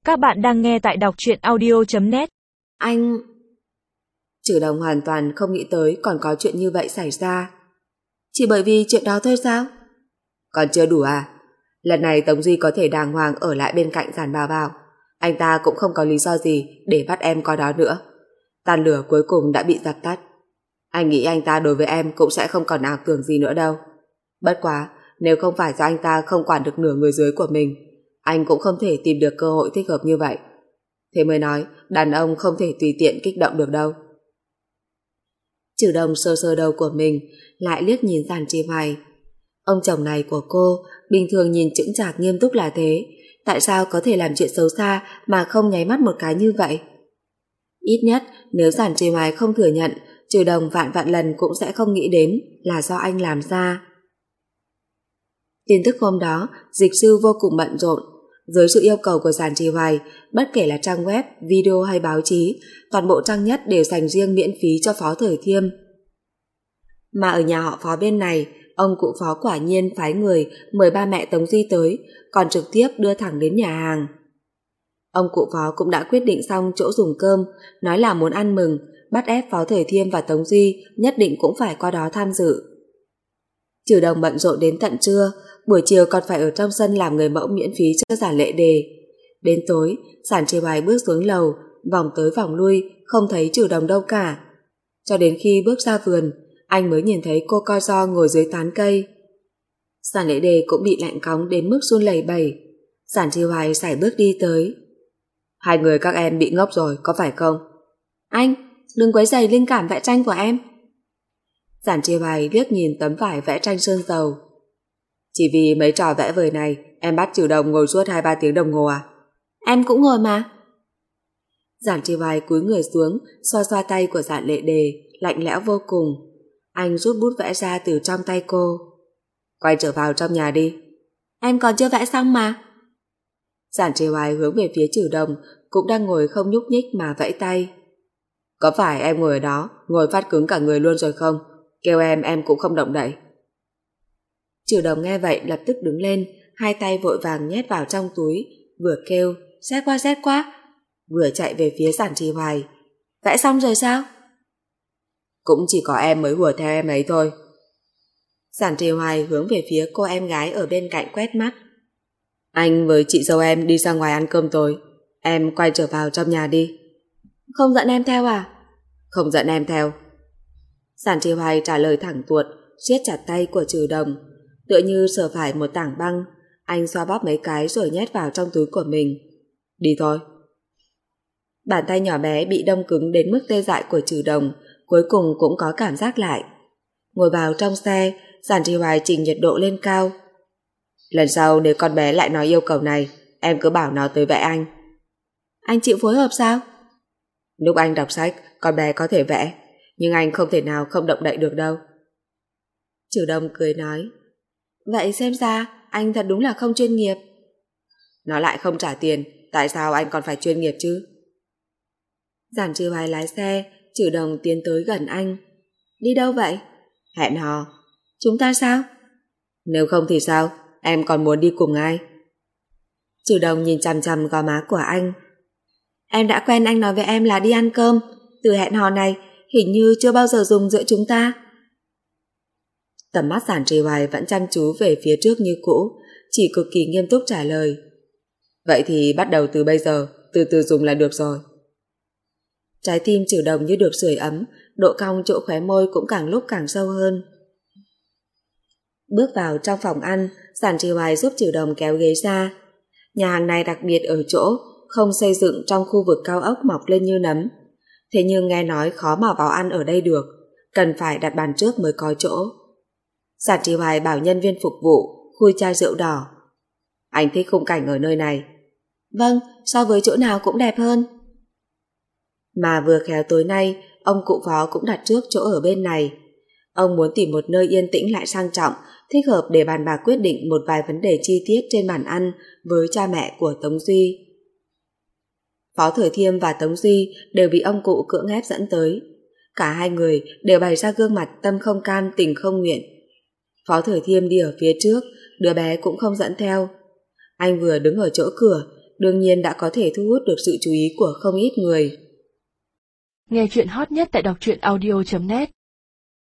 Các bạn đang nghe tại đọc truyện audio.net. Anh... Trừ Đồng hoàn toàn không nghĩ tới còn có chuyện như vậy xảy ra. Chỉ bởi vì chuyện đó thôi sao? Còn chưa đủ à? Lần này Tống Duy có thể đàng hoàng ở lại bên cạnh Giản Bảo Bảo. Anh ta cũng không có lý do gì để bắt em coi đó nữa. Tàn lửa cuối cùng đã bị dập tắt. Anh nghĩ anh ta đối với em cũng sẽ không còn ảo tưởng gì nữa đâu. Bất quá, nếu không phải do anh ta không quản được nửa người dưới của mình, anh cũng không thể tìm được cơ hội thích hợp như vậy. Thế mới nói, đàn ông không thể tùy tiện kích động được đâu. Trừ Đồng sờ sờ đầu của mình, lại liếc nhìn Giản Chi Hoài. Ông chồng này của cô, bình thường nhìn chững chạc nghiêm túc là thế, tại sao có thể làm chuyện xấu xa mà không nháy mắt một cái như vậy? Ít nhất, nếu Giản Chi Hoài không thừa nhận, Trừ Đồng vạn vạn lần cũng sẽ không nghĩ đến là do anh làm ra. Tin tức hôm đó, dịch sư vô cùng bận rộn. Dưới sự yêu cầu của Giản Chi Hoài, bất kể là trang web, video hay báo chí, toàn bộ trang nhất đều dành riêng miễn phí cho Phó Thời Thiêm. Mà ở nhà họ Phó bên này, ông cụ Phó quả nhiên phái người mời ba mẹ Tống Duy tới, còn trực tiếp đưa thẳng đến nhà hàng. Ông cụ Phó cũng đã quyết định xong chỗ dùng cơm, nói là muốn ăn mừng, bắt ép Phó Thời Thiêm và Tống Duy nhất định cũng phải qua đó tham dự. Trừ Đồng bận rộn đến tận trưa, buổi chiều còn phải ở trong sân làm người mẫu miễn phí cho Giản Lệ Đề. Đến tối, Giản Chi Hoài bước xuống lầu, vòng tới vòng lui, không thấy Trừ Đồng đâu cả. Cho đến khi bước ra vườn, anh mới nhìn thấy cô Co Ro ngồi dưới tán cây. Giản Lệ Đề cũng bị lạnh cóng đến mức run lẩy bẩy. Giản Chi Hoài sải bước đi tới. Hai người các em bị ngốc rồi, có phải không? Anh, đừng quấy rầy linh cảm vẽ tranh của em. Giản Chi Hoài liếc nhìn tấm vải vẽ tranh sơn dầu. Chỉ vì mấy trò vẽ vời này, em bắt Trừ Đồng ngồi suốt 2-3 tiếng đồng hồ à? Em cũng ngồi mà. Giản Chi Hoài cúi người xuống, xoa xoa tay của Giản Lệ Đề, lạnh lẽo vô cùng. Anh rút bút vẽ ra từ trong tay cô. Quay trở vào trong nhà đi. Em còn chưa vẽ xong mà. Giản Chi Hoài hướng về phía Trừ Đồng, cũng đang ngồi không nhúc nhích mà vẫy tay. Có phải em ngồi ở đó, ngồi phát cứng cả người luôn rồi không? Kêu em cũng không động đậy. Trừ Đồng nghe vậy lập tức đứng lên, hai tay vội vàng nhét vào trong túi, vừa kêu rét quá, vừa chạy về phía Giản Chi Hoài. Vẽ xong rồi sao? Cũng chỉ có em mới hùa theo em ấy thôi. Giản Chi Hoài hướng về phía cô em gái ở bên cạnh quét mắt. Anh với chị dâu em đi ra ngoài ăn cơm tối, em quay trở vào trong nhà đi. Không dẫn em theo à? Không dẫn em theo. Giản Chi Hoài trả lời thẳng tuột, siết chặt tay của Trừ Đồng, tựa như sờ phải một tảng băng. Anh xoa bóp mấy cái rồi nhét vào trong túi của mình. Đi thôi. Bàn tay nhỏ bé bị đông cứng đến mức tê dại của Trừ Đồng cuối cùng cũng có cảm giác lại. Ngồi vào trong xe, Giản Chi Hoài chỉnh nhiệt độ lên cao. Lần sau nếu con bé lại nói yêu cầu này, em cứ bảo nó tới vẽ anh. Anh chịu phối hợp sao? Lúc anh đọc sách, con bé có thể vẽ, nhưng anh không thể nào không động đậy được đâu. Trừ Đồng cười nói. Vậy xem ra anh thật đúng là không chuyên nghiệp. Nó lại không trả tiền, tại sao anh còn phải chuyên nghiệp chứ? Giản Chi Hoài lái xe, Trừ Đồng tiến tới gần anh. Đi đâu vậy? Hẹn hò. Chúng ta sao? Nếu không thì sao? Em còn muốn đi cùng ai? Trừ Đồng nhìn chằm chằm gò má của anh. Em đã quen anh nói với em là đi ăn cơm. Từ hẹn hò này hình như chưa bao giờ dùng giữa chúng ta. Tầm mắt Giản Chi Hoài vẫn chăm chú về phía trước như cũ, chỉ cực kỳ nghiêm túc trả lời. Vậy thì bắt đầu từ bây giờ, từ từ dùng là được rồi. Trái tim Trừ Đồng như được sưởi ấm, độ cong chỗ khóe môi cũng càng lúc càng sâu hơn. Bước vào trong phòng ăn, Giản Chi Hoài giúp Trừ Đồng kéo ghế ra. Nhà hàng này đặc biệt ở chỗ không xây dựng trong khu vực cao ốc mọc lên như nấm. Thế nhưng nghe nói khó mà vào ăn ở đây được, cần phải đặt bàn trước mới có chỗ. Giản Chi Hoài bảo nhân viên phục vụ khui chai rượu đỏ. Anh thích khung cảnh ở nơi này. Vâng, so với chỗ nào cũng đẹp hơn. Mà vừa khéo tối nay, ông cụ Phó cũng đặt trước chỗ ở bên này. Ông muốn tìm một nơi yên tĩnh lại sang trọng, thích hợp để bàn bạc quyết định một vài vấn đề chi tiết trên bàn ăn với cha mẹ của Tống Duy. Phó Thời Thiêm và Tống Duy đều bị ông cụ cưỡng ép dẫn tới. Cả hai người đều bày ra gương mặt tâm không cam tình không nguyện. Phó Thời Thiêm đi ở phía trước, đứa bé cũng không dẫn theo. Anh vừa đứng ở chỗ cửa, đương nhiên đã có thể thu hút được sự chú ý của không ít người. Nghe chuyện hot nhất tại đọc truyện audio.net